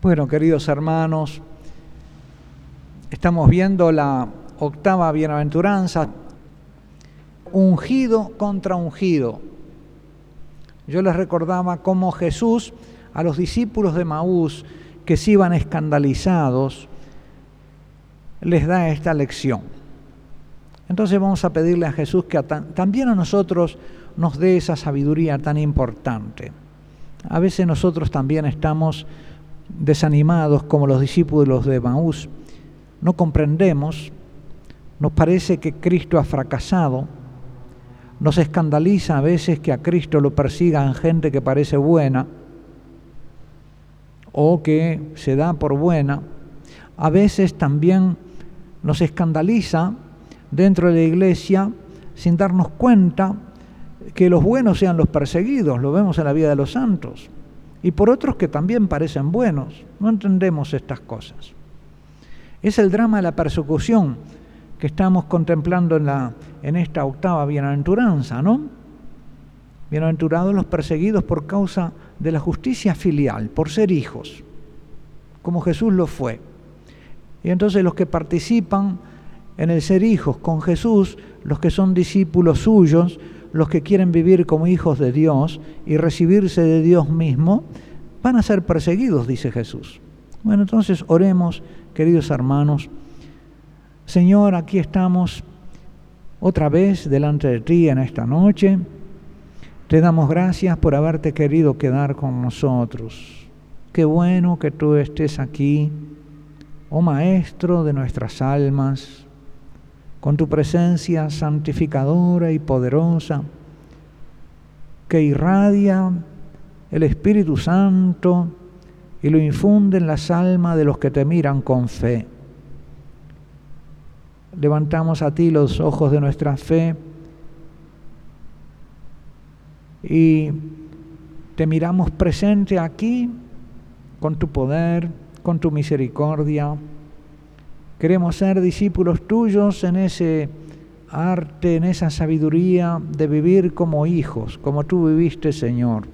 Bueno, queridos hermanos, estamos viendo la octava bienaventuranza, ungido contra ungido. Yo les recordaba cómo Jesús a los discípulos de Maús que se iban escandalizados les da esta lección. Entonces vamos a pedirle a Jesús que también a nosotros nos dé esa sabiduría tan importante. A veces nosotros también estamos desanimados como los discípulos de Maús. No comprendemos, nos parece que Cristo ha fracasado, nos escandaliza a veces que a Cristo lo persigan gente que parece buena o que se da por buena. A veces también nos escandaliza dentro de la iglesia sin darnos cuenta que los buenos sean los perseguidos, lo vemos en la vida de los santos, y por otros que también parecen buenos. No entendemos estas cosas. Es el drama de la persecución que estamos contemplando en esta octava bienaventuranza, ¿no? Bienaventurados los perseguidos por causa de la justicia filial, por ser hijos, como Jesús lo fue. Y entonces los que participan en el ser hijos con Jesús, los que son discípulos suyos, los que quieren vivir como hijos de Dios y recibirse de Dios mismo, van a ser perseguidos, dice Jesús. Bueno, entonces oremos, queridos hermanos. Señor, aquí estamos otra vez delante de ti en esta noche. Te damos gracias por haberte querido quedar con nosotros. Qué bueno que tú estés aquí, oh Maestro de nuestras almas, con tu presencia santificadora y poderosa, que irradia el Espíritu Santo y lo infunde en las almas de los que te miran con fe. Levantamos a ti los ojos de nuestra fe y te miramos presente aquí con tu poder, con tu misericordia. Queremos ser discípulos tuyos en ese arte, en esa sabiduría de vivir como hijos, como tú viviste, Señor.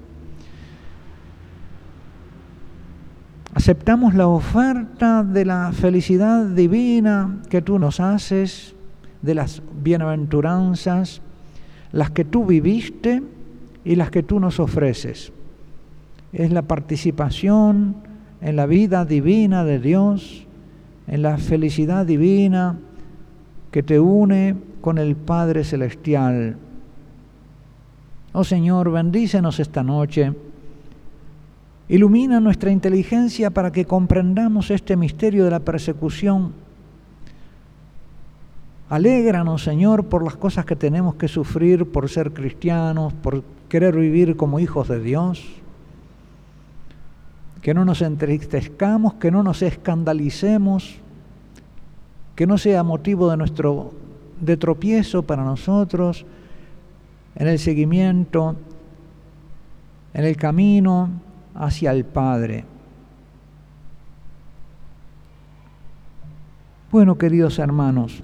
Aceptamos la oferta de la felicidad divina que tú nos haces, de las bienaventuranzas, las que tú viviste y las que tú nos ofreces. Es la participación en la vida divina de Dios, en la felicidad divina que te une con el Padre Celestial. Oh Señor, bendícenos esta noche. Ilumina nuestra inteligencia para que comprendamos este misterio de la persecución. Alégranos, Señor, por las cosas que tenemos que sufrir por ser cristianos, por querer vivir como hijos de Dios. Que no nos entristezcamos, que no nos escandalicemos, que no sea motivo de tropiezo para nosotros en el seguimiento, en el camino hacia el Padre. Bueno, queridos hermanos,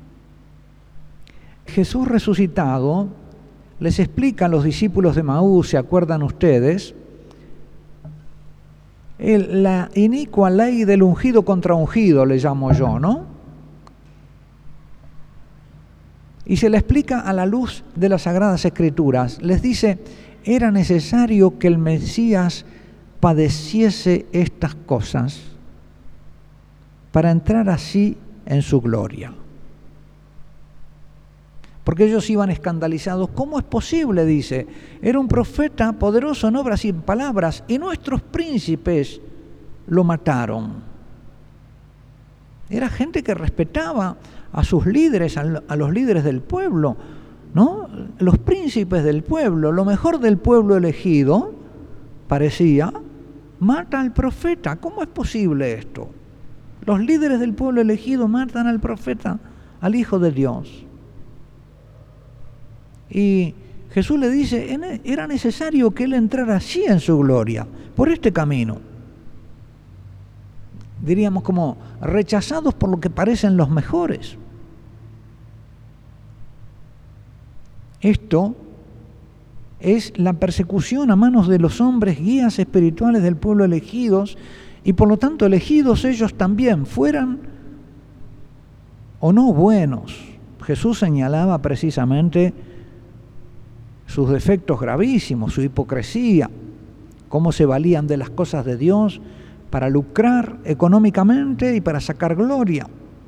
Jesús resucitado les explica a los discípulos de Maús, ¿se acuerdan ustedes? La inicua ley del ungido contra ungido, le llamo yo, ¿no? Y se le explica a la luz de las Sagradas Escrituras. Les dice, era necesario que el Mesías padeciese estas cosas para entrar así en su gloria. Porque ellos iban escandalizados. ¿Cómo es posible? Dice, era un profeta poderoso en obras y en palabras, y nuestros príncipes lo mataron. Era gente que respetaba a sus líderes, a los líderes del pueblo, ¿no? Los príncipes del pueblo, lo mejor del pueblo elegido, parecía, mata al profeta. ¿Cómo es posible esto? Los líderes del pueblo elegido matan al profeta, al Hijo de Dios. Y Jesús le dice, era necesario que él entrara así en su gloria, por este camino. Diríamos como rechazados por lo que parecen los mejores. Esto es la persecución a manos de los hombres guías espirituales del pueblo elegidos Y por lo tanto, elegidos ellos también, fueran o no buenos. Jesús señalaba precisamente sus defectos gravísimos, su hipocresía, cómo se valían de las cosas de Dios para lucrar económicamente y para sacar gloria.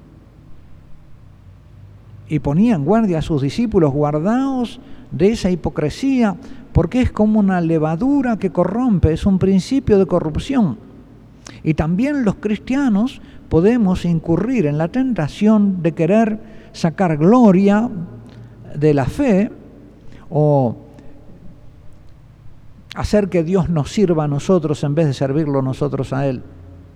Y ponía en guardia a sus discípulos: guardaos de esa hipocresía, porque es como una levadura que corrompe, es un principio de corrupción. Y también los cristianos podemos incurrir en la tentación de querer sacar gloria de la fe o hacer que Dios nos sirva a nosotros en vez de servirlo nosotros a Él,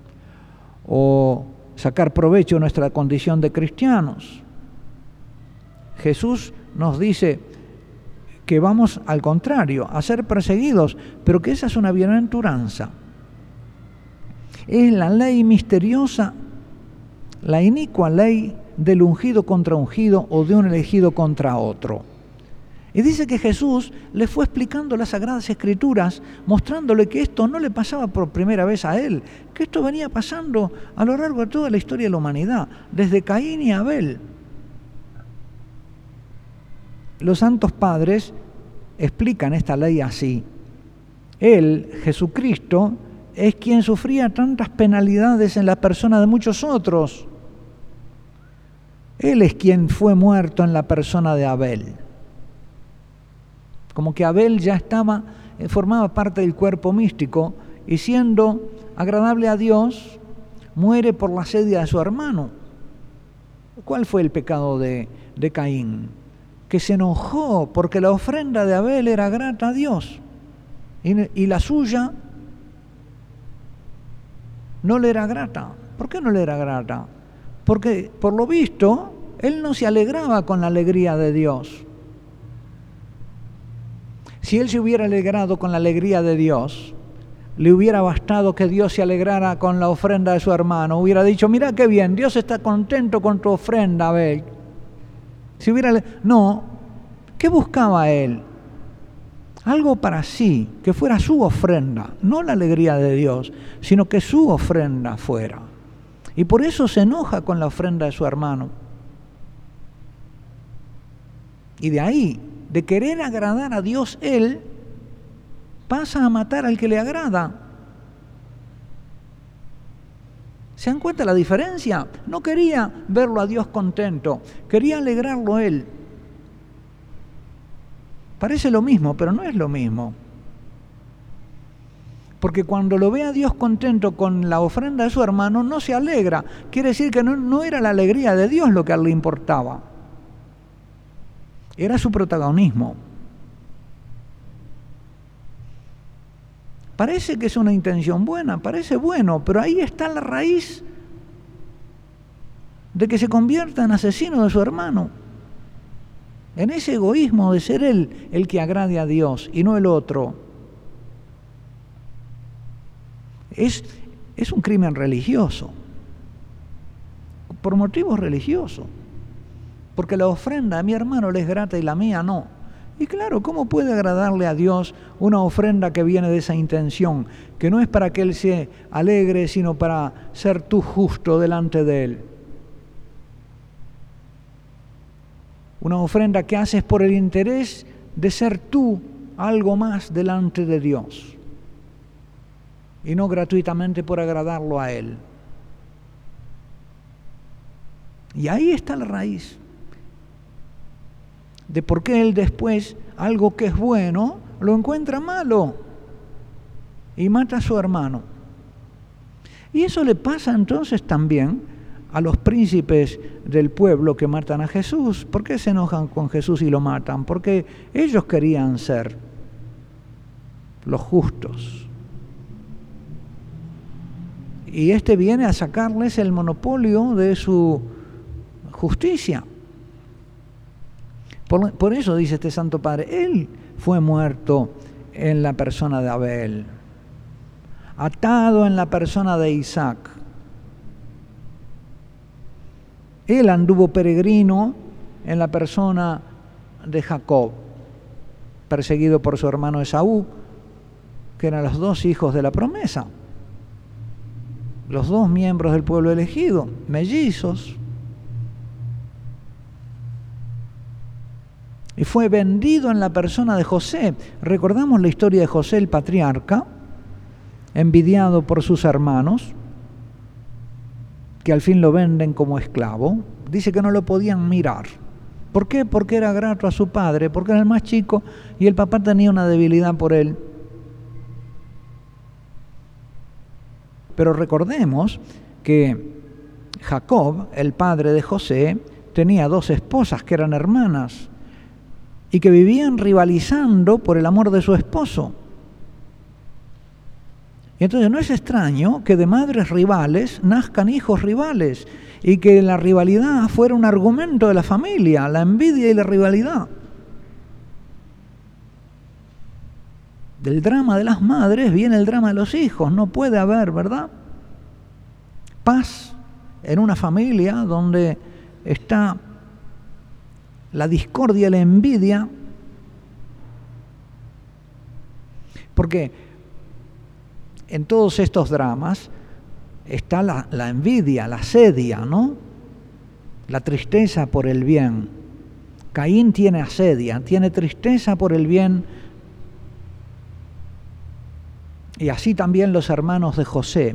o sacar provecho de nuestra condición de cristianos. Jesús nos dice que vamos al contrario, a ser perseguidos, pero que esa es una bienaventuranza. Es la ley misteriosa, la inicua ley del ungido contra ungido o de un elegido contra otro. Y dice que Jesús le fue explicando las Sagradas Escrituras, mostrándole que esto no le pasaba por primera vez a él, que esto venía pasando a lo largo de toda la historia de la humanidad, desde Caín y Abel. Los santos padres explican esta ley así: Él, Jesucristo, es quien sufría tantas penalidades en la persona de muchos otros. Él es quien fue muerto en la persona de Abel. Como que Abel ya formaba parte del cuerpo místico, y siendo agradable a Dios, muere por la asedia de su hermano. ¿Cuál fue el pecado de Caín? Que se enojó porque la ofrenda de Abel era grata a Dios y la suya no le era grata. ¿Por qué no le era grata? Porque, por lo visto, él no se alegraba con la alegría de Dios. Si él se hubiera alegrado con la alegría de Dios, le hubiera bastado que Dios se alegrara con la ofrenda de su hermano. Hubiera dicho: mira qué bien, Dios está contento con tu ofrenda, Abel. No, ¿qué buscaba él? Algo para sí, que fuera su ofrenda, no la alegría de Dios, sino que su ofrenda fuera. Y por eso se enoja con la ofrenda de su hermano. Y de ahí, de querer agradar a Dios, él pasa a matar al que le agrada. ¿Se dan cuenta la diferencia? No quería verlo a Dios contento, quería alegrarlo él. Parece lo mismo, pero no es lo mismo. Porque cuando lo ve a Dios contento con la ofrenda de su hermano, no se alegra. Quiere decir que no era la alegría de Dios lo que a él le importaba. Era su protagonismo. Parece que es una intención buena, parece bueno, pero ahí está la raíz de que se convierta en asesino de su hermano. En ese egoísmo de ser él el que agrade a Dios y no el otro. Es un crimen religioso, por motivos religiosos. Porque la ofrenda a mi hermano le es grata y la mía no. Y claro, ¿cómo puede agradarle a Dios una ofrenda que viene de esa intención? Que no es para que Él se alegre, sino para ser tú justo delante de Él. Una ofrenda que haces por el interés de ser tú algo más delante de Dios. Y no gratuitamente por agradarlo a Él. Y ahí está la raíz de por qué él después, algo que es bueno, lo encuentra malo y mata a su hermano. Y eso le pasa entonces también a los príncipes del pueblo que matan a Jesús. ¿Por qué se enojan con Jesús y lo matan? Porque ellos querían ser los justos. Y este viene a sacarles el monopolio de su justicia. Por eso dice este Santo Padre, él fue muerto en la persona de Abel, atado en la persona de Isaac. Él anduvo peregrino en la persona de Jacob, perseguido por su hermano Esaú, que eran los dos hijos de la promesa. los dos miembros del pueblo elegido, mellizos. Y fue vendido en la persona de José. Recordamos la historia de José, el patriarca, envidiado por sus hermanos, que al fin lo venden como esclavo. Dice que no lo podían mirar. ¿Por qué? Porque era grato a su padre, porque era el más chico y el papá tenía una debilidad por él. Pero recordemos que Jacob, el padre de José, tenía dos esposas que eran hermanas y que vivían rivalizando por el amor de su esposo. Y entonces no es extraño que de madres rivales nazcan hijos rivales y que la rivalidad fuera un argumento de la familia, la envidia y la rivalidad. Del drama de las madres viene el drama de los hijos. No puede haber, ¿verdad?, paz en una familia donde está la discordia y la envidia. Porque en todos estos dramas está la envidia, la asedia, ¿no? La tristeza por el bien. Caín tiene asedia, tiene tristeza por el bien. Y así también los hermanos de José.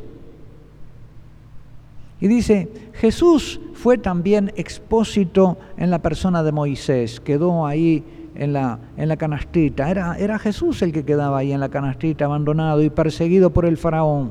Y dice, Jesús fue también expósito en la persona de Moisés, quedó ahí en la canastita. Era Jesús el que quedaba ahí en la canastita, abandonado y perseguido por el faraón.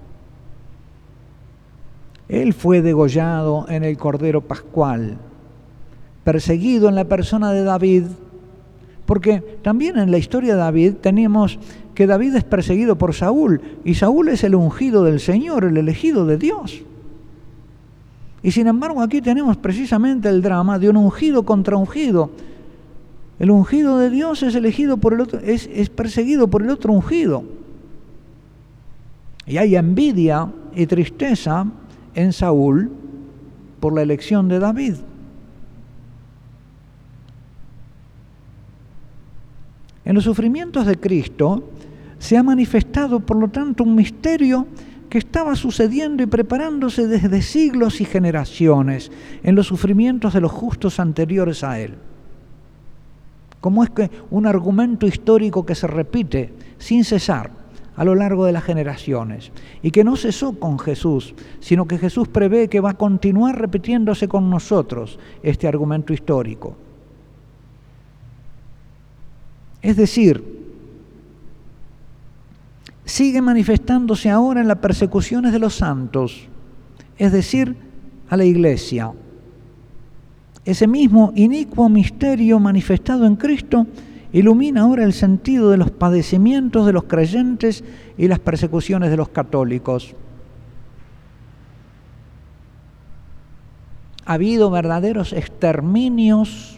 Él fue degollado en el Cordero Pascual, perseguido en la persona de David, porque también en la historia de David teníamos que David es perseguido por Saúl, y Saúl es el ungido del Señor, el elegido de Dios. Y sin embargo aquí tenemos precisamente el drama de un ungido contra ungido. El ungido de Dios es elegido por el otro, es perseguido por el otro ungido. Y hay envidia y tristeza en Saúl por la elección de David. En los sufrimientos de Cristo se ha manifestado, por lo tanto, un misterio que estaba sucediendo y preparándose desde siglos y generaciones en los sufrimientos de los justos anteriores a él. Como es que un argumento histórico que se repite sin cesar a lo largo de las generaciones y que no cesó con Jesús, sino que Jesús prevé que va a continuar repitiéndose con nosotros este argumento histórico. Es decir, sigue manifestándose ahora en las persecuciones de los santos, es decir, a la Iglesia. Ese mismo inicuo misterio manifestado en Cristo ilumina ahora el sentido de los padecimientos de los creyentes y las persecuciones de los católicos. Ha habido verdaderos exterminios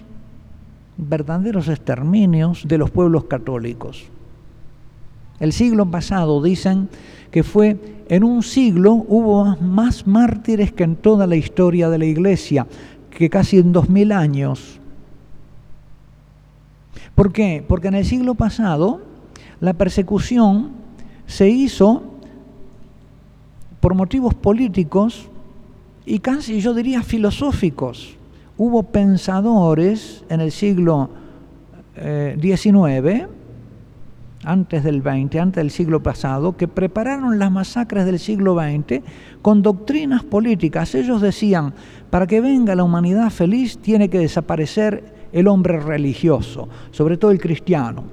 de los pueblos católicos. El siglo pasado dicen que fue en un siglo hubo más mártires que en toda la historia de la Iglesia, que casi en 2000 años. ¿Por qué? Porque en el siglo pasado la persecución se hizo por motivos políticos y casi yo diría filosóficos. Hubo pensadores en el siglo XIX, antes del XX, antes del siglo pasado, que prepararon las masacres del siglo XX con doctrinas políticas. Ellos decían, para que venga la humanidad feliz tiene que desaparecer el hombre religioso, sobre todo el cristiano.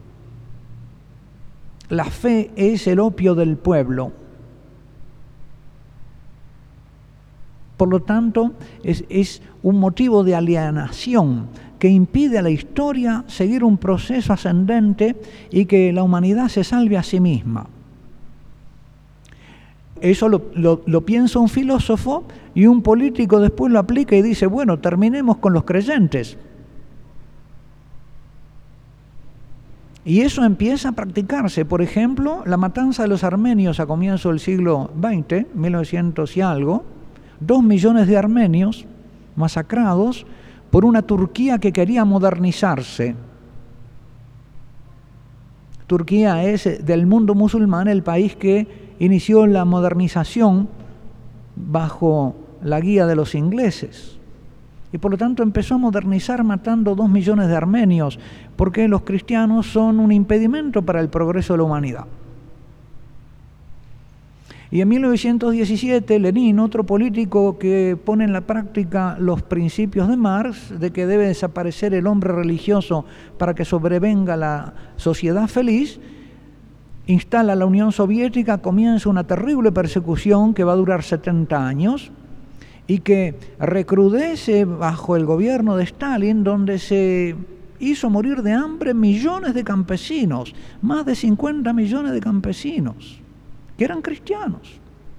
La fe es el opio del pueblo. Por lo tanto, es un motivo de alienación que impide a la historia seguir un proceso ascendente y que la humanidad se salve a sí misma. Eso lo piensa un filósofo y un político después lo aplica y dice, bueno, terminemos con los creyentes. Y eso empieza a practicarse. Por ejemplo, la matanza de los armenios a comienzos del siglo XX, 1900 y algo, 2 millones de armenios masacrados por una Turquía que quería modernizarse. Turquía es del mundo musulmán el país que inició la modernización bajo la guía de los ingleses. Y por lo tanto empezó a modernizar matando 2 millones de armenios, porque los cristianos son un impedimento para el progreso de la humanidad. Y en 1917, Lenin, otro político que pone en la práctica los principios de Marx, de que debe desaparecer el hombre religioso para que sobrevenga la sociedad feliz, instala la Unión Soviética, comienza una terrible persecución que va a durar 70 años y que recrudece bajo el gobierno de Stalin, donde se hizo morir de hambre millones de campesinos, más de 50 millones de campesinos, que eran cristianos.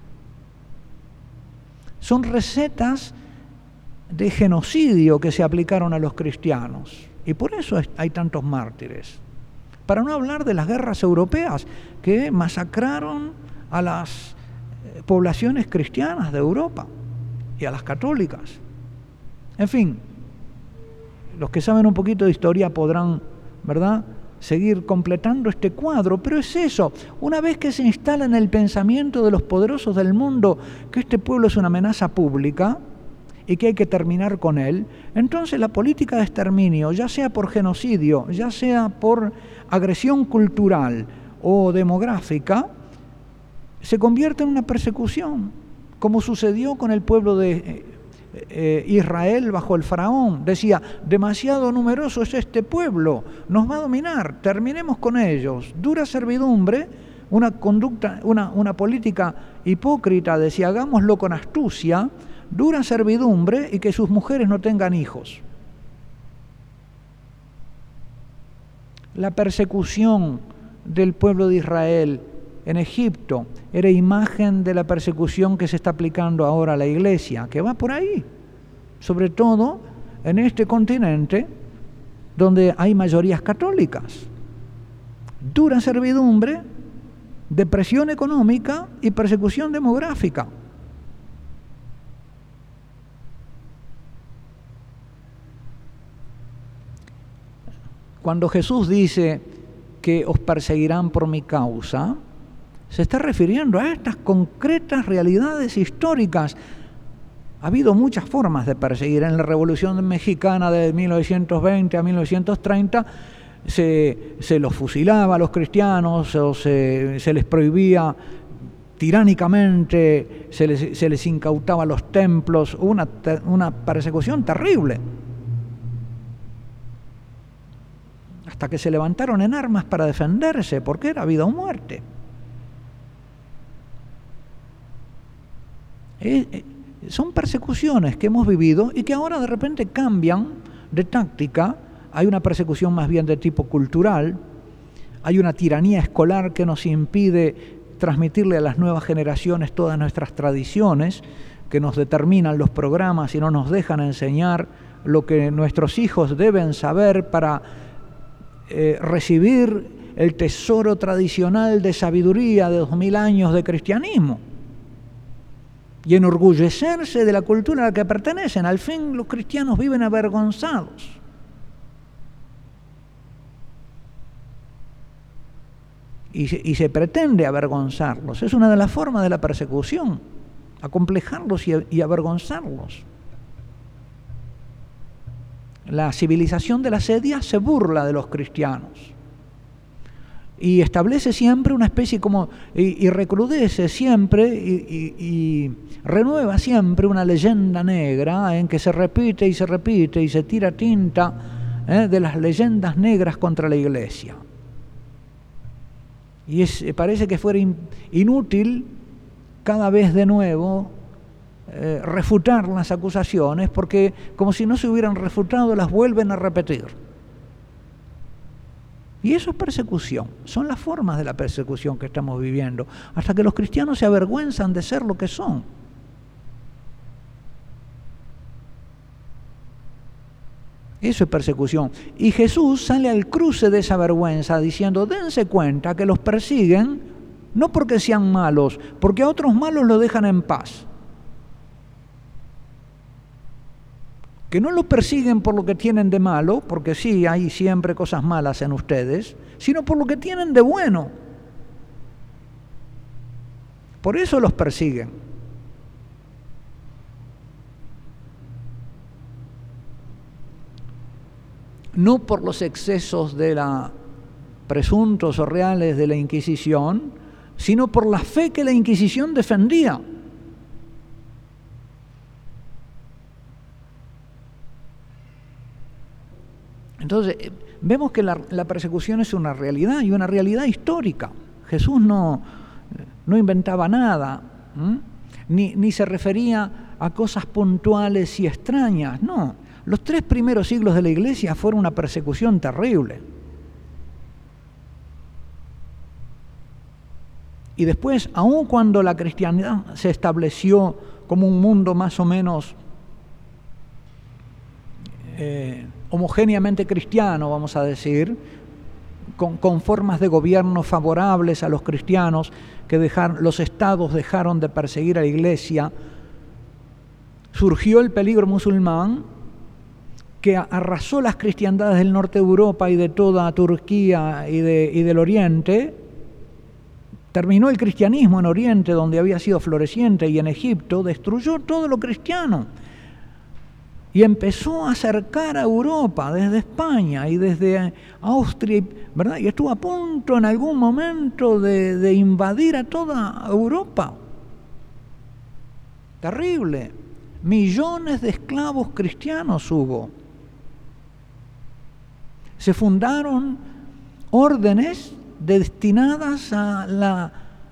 Son recetas de genocidio que se aplicaron a los cristianos, y por eso hay tantos mártires. Para no hablar de las guerras europeas que masacraron a las poblaciones cristianas de Europa y a las católicas. En fin, los que saben un poquito de historia podrán, ¿verdad?, seguir completando este cuadro, pero es eso, una vez que se instala en el pensamiento de los poderosos del mundo que este pueblo es una amenaza pública y que hay que terminar con él, entonces la política de exterminio, ya sea por genocidio, ya sea por agresión cultural o demográfica, se convierte en una persecución, como sucedió con el pueblo de Israel bajo el faraón. Decía, demasiado numeroso es este pueblo, nos va a dominar, terminemos con ellos. Dura servidumbre, una conducta, una política hipócrita, decía, hagámoslo con astucia, dura servidumbre y que sus mujeres no tengan hijos. La persecución del pueblo de Israel en Egipto era imagen de la persecución que se está aplicando ahora a la Iglesia, que va por ahí, sobre todo en este continente donde hay mayorías católicas. Dura servidumbre, depresión económica y persecución demográfica. Cuando Jesús dice que os perseguirán por mi causa, se está refiriendo a estas concretas realidades históricas. Ha habido muchas formas de perseguir. En la Revolución Mexicana de 1920 a 1930 se los fusilaba a los cristianos, o se les prohibía tiránicamente, se les incautaba los templos, una persecución terrible. Hasta que se levantaron en armas para defenderse, porque era vida o muerte. Son persecuciones que hemos vivido y que ahora de repente cambian de táctica. Hay una persecución más bien de tipo cultural, hay una tiranía escolar que nos impide transmitirle a las nuevas generaciones todas nuestras tradiciones, que nos determinan los programas y no nos dejan enseñar lo que nuestros hijos deben saber para recibir el tesoro tradicional de sabiduría de 2000 años de cristianismo y enorgullecerse de la cultura a la que pertenecen. Al fin los cristianos viven avergonzados. Y se pretende avergonzarlos. Es una de las formas de la persecución, acomplejarlos y avergonzarlos. La civilización de la sedia se burla de los cristianos y establece siempre una especie como, y recrudece siempre y renueva siempre una leyenda negra en que se repite y se tira tinta de las leyendas negras contra la Iglesia. Y parece que fuera inútil cada vez de nuevo refutar las acusaciones, porque como si no se hubieran refutado, las vuelven a repetir. Y eso es persecución, son las formas de la persecución que estamos viviendo, hasta que los cristianos se avergüenzan de ser lo que son. Eso es persecución. Y Jesús sale al cruce de esa vergüenza diciendo, dense cuenta que los persiguen no porque sean malos, porque a otros malos los dejan en paz. Que no los persiguen por lo que tienen de malo, porque sí, hay siempre cosas malas en ustedes, sino por lo que tienen de bueno. Por eso los persiguen. no por los excesos de la presuntos o reales de la Inquisición, sino por la fe que la Inquisición defendía. Entonces, vemos que la persecución es una realidad y una realidad histórica. Jesús no inventaba nada, ni se refería a cosas puntuales y extrañas, no. Los 3 primeros siglos de la Iglesia fueron una persecución terrible. Y después, aun cuando la cristiandad se estableció como un mundo más o menos homogéneamente cristiano, vamos a decir, con formas de gobierno favorables a los cristianos, que los estados dejaron de perseguir a la Iglesia, surgió el peligro musulmán que arrasó las cristiandades del norte de Europa y de toda Turquía y del Oriente. Terminó el cristianismo en Oriente, donde había sido floreciente, y en Egipto destruyó todo lo cristiano. Y empezó a acercar a Europa desde España y desde Austria, ¿verdad? Y estuvo a punto en algún momento de invadir a toda Europa. Terrible. Millones de esclavos cristianos hubo. Se fundaron órdenes destinadas al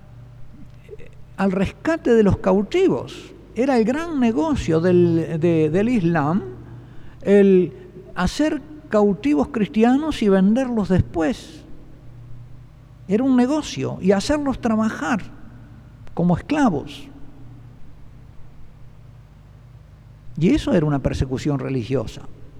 rescate de los cautivos. Era el gran negocio del Islam, el hacer cautivos cristianos y venderlos después. Era un negocio, y hacerlos trabajar como esclavos. Y eso era una persecución religiosa.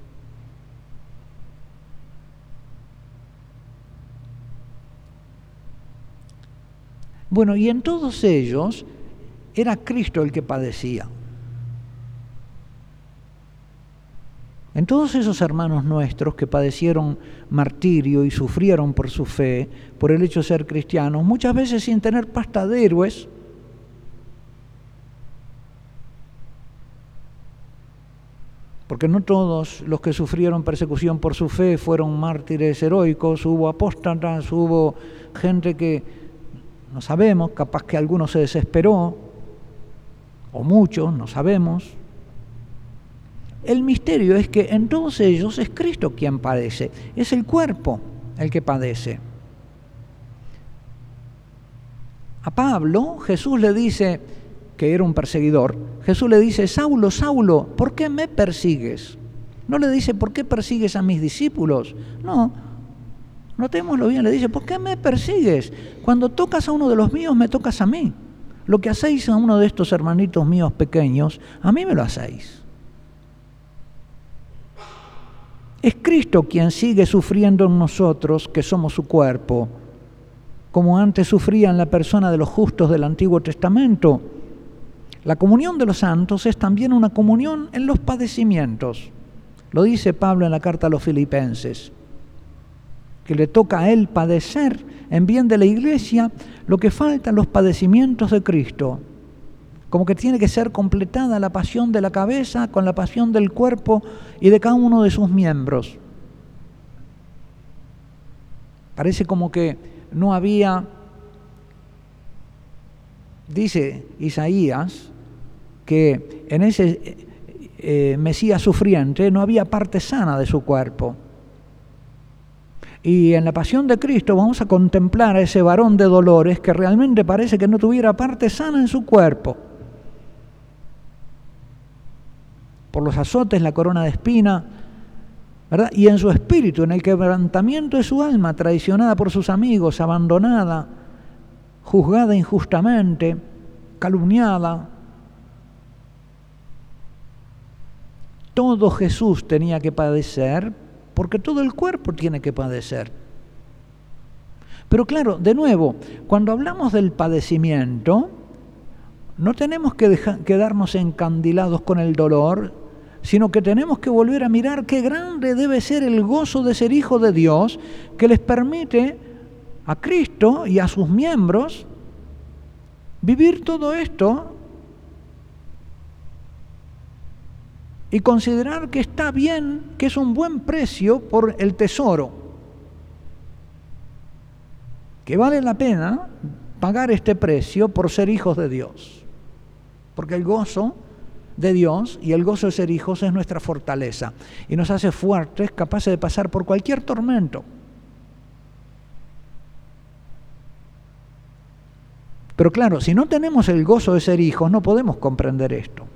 Bueno, y en todos ellos era Cristo el que padecía. En todos esos hermanos nuestros que padecieron martirio y sufrieron por su fe, por el hecho de ser cristianos, muchas veces sin tener pasta de héroes, porque no todos los que sufrieron persecución por su fe fueron mártires heroicos, hubo apóstatas, hubo gente que no sabemos, capaz que alguno se desesperó, o muchos, no sabemos. El misterio es que en todos ellos es Cristo quien padece, es el cuerpo el que padece. A Pablo, Jesús le dice, que era un perseguidor, Jesús le dice: Saulo, Saulo, ¿por qué me persigues? No le dice: ¿por qué persigues a mis discípulos? No, notémoslo bien, le dice: ¿por qué me persigues? Cuando tocas a uno de los míos, me tocas a mí. Lo que hacéis a uno de estos hermanitos míos pequeños, a mí me lo hacéis. Es Cristo quien sigue sufriendo en nosotros, que somos su cuerpo, como antes sufría en la persona de los justos del Antiguo Testamento. La comunión de los santos es también una comunión en los padecimientos. Lo dice Pablo en la carta a los Filipenses, que le toca a él padecer en bien de la Iglesia lo que falta en los padecimientos de Cristo. Como que tiene que ser completada la pasión de la cabeza con la pasión del cuerpo y de cada uno de sus miembros. Parece como que no había, dice Isaías, que en ese Mesías sufriente no había parte sana de su cuerpo. Y en la pasión de Cristo vamos a contemplar a ese varón de dolores que realmente parece que no tuviera parte sana en su cuerpo. Por los azotes, la corona de espina, ¿verdad? Y en su espíritu, en el quebrantamiento de su alma, traicionada por sus amigos, abandonada, juzgada injustamente, calumniada. Todo Jesús tenía que padecer, porque todo el cuerpo tiene que padecer. Pero claro, de nuevo, cuando hablamos del padecimiento, no tenemos que quedarnos encandilados con el dolor, sino que tenemos que volver a mirar qué grande debe ser el gozo de ser hijo de Dios, que les permite a Cristo y a sus miembros vivir todo esto y considerar que está bien, que es un buen precio por el tesoro, que vale la pena pagar este precio por ser hijos de Dios, porque el gozo de Dios y el gozo de ser hijos es nuestra fortaleza y nos hace fuertes, capaces de pasar por cualquier tormento. Pero claro, si no tenemos el gozo de ser hijos, no podemos comprender esto.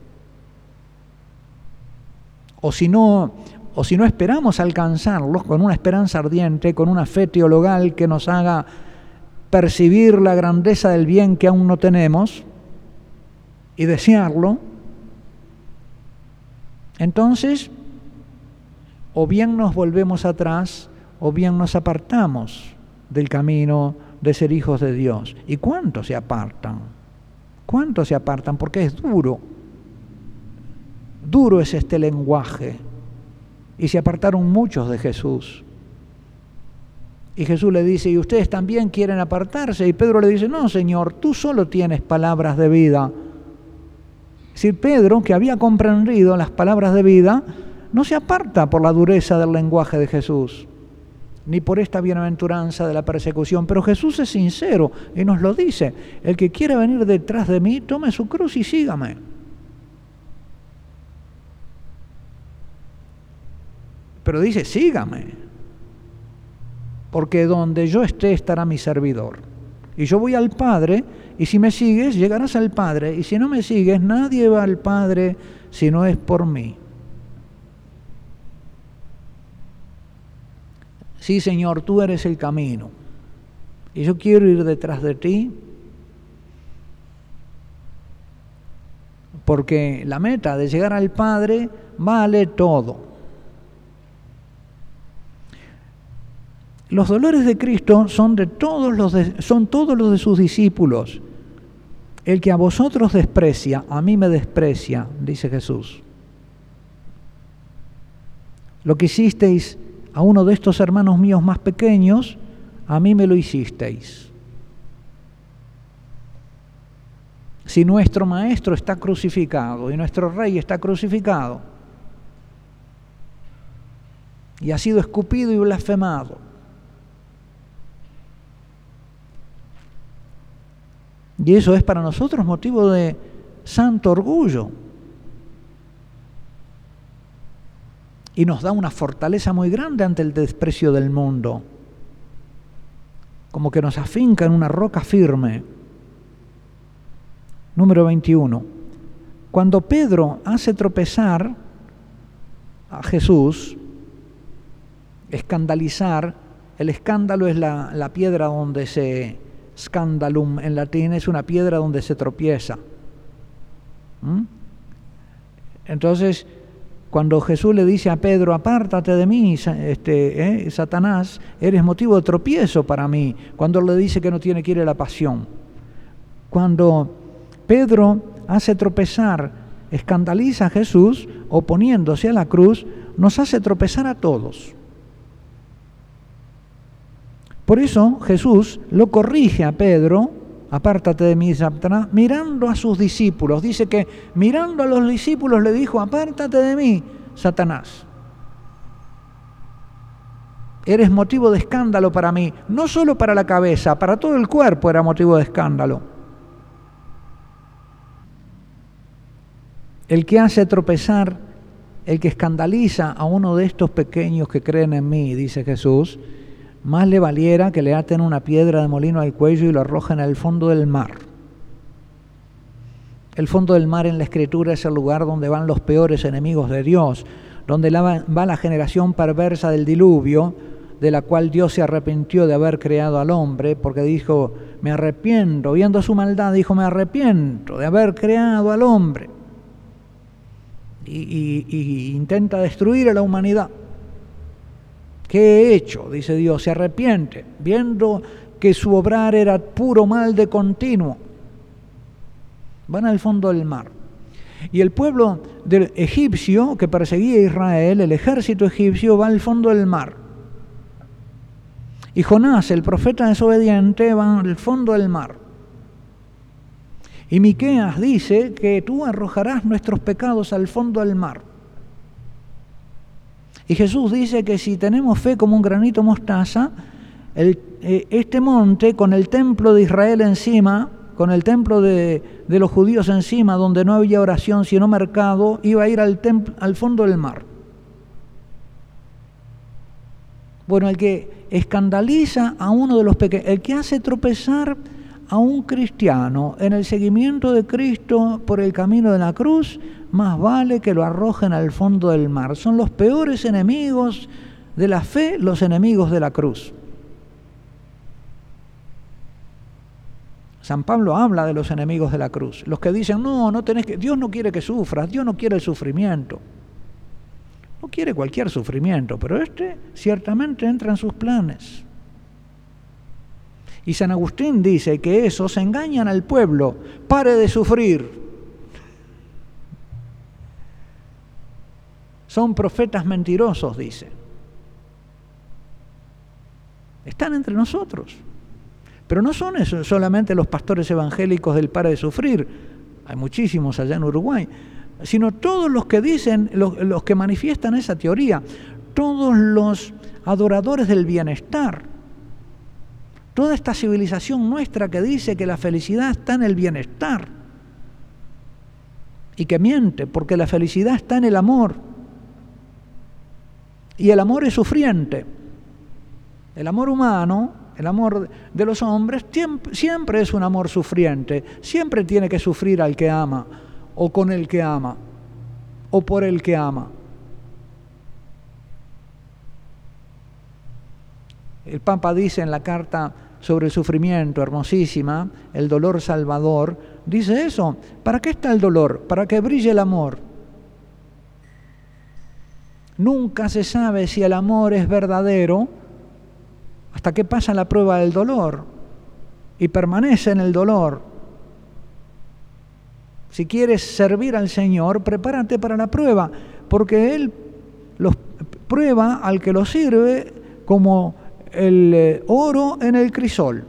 O si no esperamos alcanzarlos con una esperanza ardiente, con una fe teologal que nos haga percibir la grandeza del bien que aún no tenemos y desearlo, entonces o bien nos volvemos atrás o bien nos apartamos del camino de ser hijos de Dios. ¿Y cuántos se apartan? ¿Cuántos se apartan? Porque es duro. Duro es este lenguaje. Y se apartaron muchos de Jesús. Y Jesús le dice, ¿y ustedes también quieren apartarse? Y Pedro le dice, no, Señor, tú solo tienes palabras de vida. Es decir, Pedro, que había comprendido las palabras de vida, no se aparta por la dureza del lenguaje de Jesús, ni por esta bienaventuranza de la persecución. Pero Jesús es sincero y nos lo dice, el que quiera venir detrás de mí, tome su cruz y sígame. Pero dice, sígame, porque donde yo esté estará mi servidor. Y yo voy al Padre, y si me sigues, llegarás al Padre. Y si no me sigues, nadie va al Padre si no es por mí. Sí, Señor, tú eres el camino. Y yo quiero ir detrás de ti, porque la meta de llegar al Padre vale todo. Los dolores de Cristo son todos los de sus discípulos. El que a vosotros desprecia, a mí me desprecia, dice Jesús. Lo que hicisteis a uno de estos hermanos míos más pequeños, a mí me lo hicisteis. Si nuestro Maestro está crucificado y nuestro Rey está crucificado y ha sido escupido y blasfemado, y eso es para nosotros motivo de santo orgullo. Y nos da una fortaleza muy grande ante el desprecio del mundo. Como que nos afinca en una roca firme. Número 21. Cuando Pedro hace tropezar a Jesús, escandalizar, el escándalo es la piedra donde se... Scandalum en latín es una piedra donde se tropieza. Entonces, cuando Jesús le dice a Pedro, apártate de mí, Satanás, eres motivo de tropiezo para mí, cuando le dice que no tiene que ir a la pasión. Cuando Pedro hace tropezar, escandaliza a Jesús, oponiéndose a la cruz, nos hace tropezar a todos. Por eso Jesús lo corrige a Pedro, apártate de mí, Satanás, mirando a sus discípulos. Dice que mirando a los discípulos le dijo, apártate de mí, Satanás. Eres motivo de escándalo para mí, no solo para la cabeza, para todo el cuerpo era motivo de escándalo. El que hace tropezar, el que escandaliza a uno de estos pequeños que creen en mí, dice Jesús, más le valiera que le aten una piedra de molino al cuello y lo arrojen al fondo del mar. El fondo del mar en la Escritura es el lugar donde van los peores enemigos de Dios, donde va la generación perversa del diluvio, de la cual Dios se arrepintió de haber creado al hombre, porque dijo, me arrepiento, viendo su maldad, dijo, me arrepiento de haber creado al hombre. Y intenta destruir a la humanidad. ¿Qué he hecho? Dice Dios, se arrepiente, viendo que su obrar era puro mal de continuo. Van al fondo del mar. Y el pueblo del egipcio que perseguía a Israel, el ejército egipcio, va al fondo del mar. Y Jonás, el profeta desobediente, va al fondo del mar. Y Miqueas dice que tú arrojarás nuestros pecados al fondo del mar. Y Jesús dice que si tenemos fe como un granito mostaza, este monte con el templo de Israel encima, con el templo de los judíos encima, donde no había oración sino mercado, iba a ir al fondo del mar. Bueno, el que escandaliza a uno de los pequeños, el que hace tropezar a un cristiano en el seguimiento de Cristo por el camino de la cruz, más vale que lo arrojen al fondo del mar. Son los peores enemigos de la fe, los enemigos de la cruz. San Pablo habla de los enemigos de la cruz, los que dicen, no tenés que, Dios no quiere que sufras, Dios no quiere el sufrimiento. No quiere cualquier sufrimiento, pero ciertamente entra en sus planes. Y San Agustín dice que esos engañan al pueblo, pare de sufrir. Son profetas mentirosos, dice. Están entre nosotros. Pero no son eso, solamente los pastores evangélicos del pare de sufrir, hay muchísimos allá en Uruguay, sino todos los que dicen, los que manifiestan esa teoría, todos los adoradores del bienestar, toda esta civilización nuestra que dice que la felicidad está en el bienestar y que miente, porque la felicidad está en el amor y el amor es sufriente. El amor humano, el amor de los hombres siempre es un amor sufriente, siempre tiene que sufrir al que ama, o con el que ama, o por el que ama. El Papa dice en la carta sobre el sufrimiento, hermosísima, el dolor salvador, dice eso, ¿para qué está el dolor? Para que brille el amor. Nunca se sabe si el amor es verdadero hasta que pasa la prueba del dolor y permanece en el dolor. Si quieres servir al Señor, prepárate para la prueba, porque Él los prueba al que lo sirve como el oro en el crisol.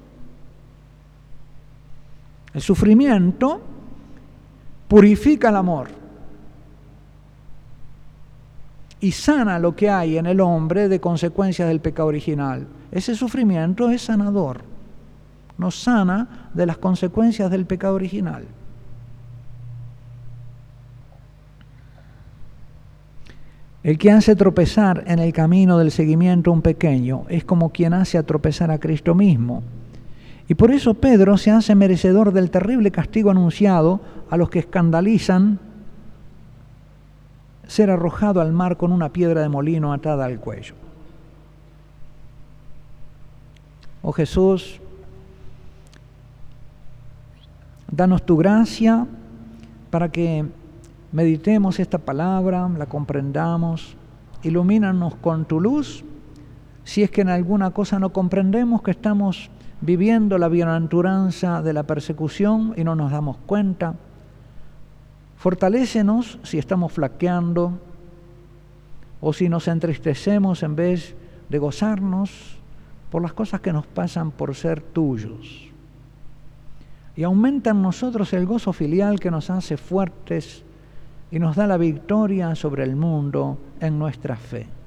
El sufrimiento purifica el amor y sana lo que hay en el hombre de consecuencias del pecado original. Ese sufrimiento es sanador, nos sana de las consecuencias del pecado original. El que hace tropezar en el camino del seguimiento a un pequeño es como quien hace tropezar a Cristo mismo. Y por eso Pedro se hace merecedor del terrible castigo anunciado a los que escandalizan ser arrojado al mar con una piedra de molino atada al cuello. Oh Jesús, danos tu gracia para que meditemos esta palabra, la comprendamos, ilumínanos con tu luz, si es que en alguna cosa no comprendemos que estamos viviendo la bienaventuranza de la persecución y no nos damos cuenta. Fortalécenos si estamos flaqueando o si nos entristecemos en vez de gozarnos por las cosas que nos pasan por ser tuyos. Y aumenta en nosotros el gozo filial que nos hace fuertes y nos da la victoria sobre el mundo en nuestra fe.